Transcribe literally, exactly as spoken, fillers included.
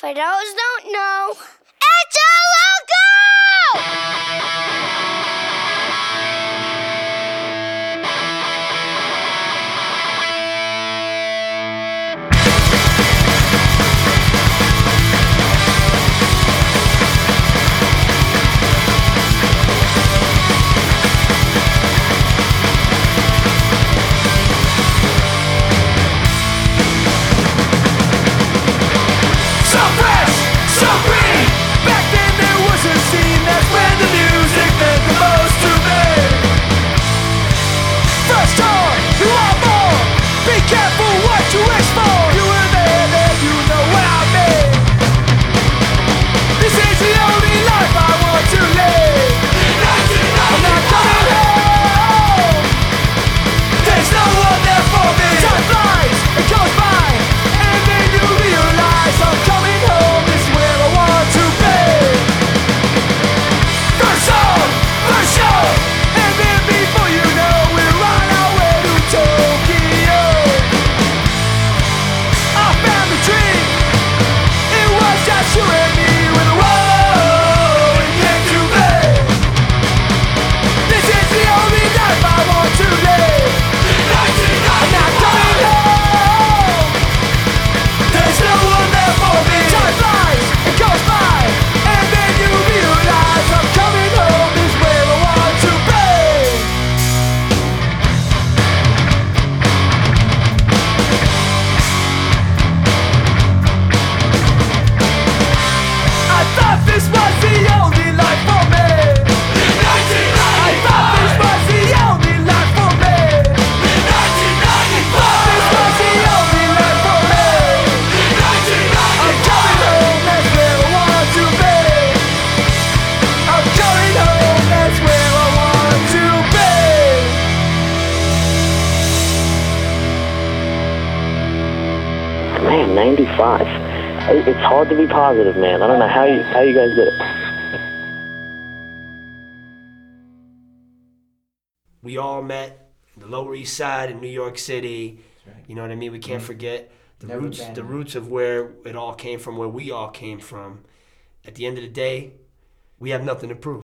For those don't know, it's a logo! Man, ninety-five. It- It's hard to be positive, man. I don't know how you how you guys did it. We all met in the Lower East Side in New York City. You know what I mean? We can't forget the Never roots, been. the roots of where it all came from, where we all came from. At the end of the day, we have nothing to prove.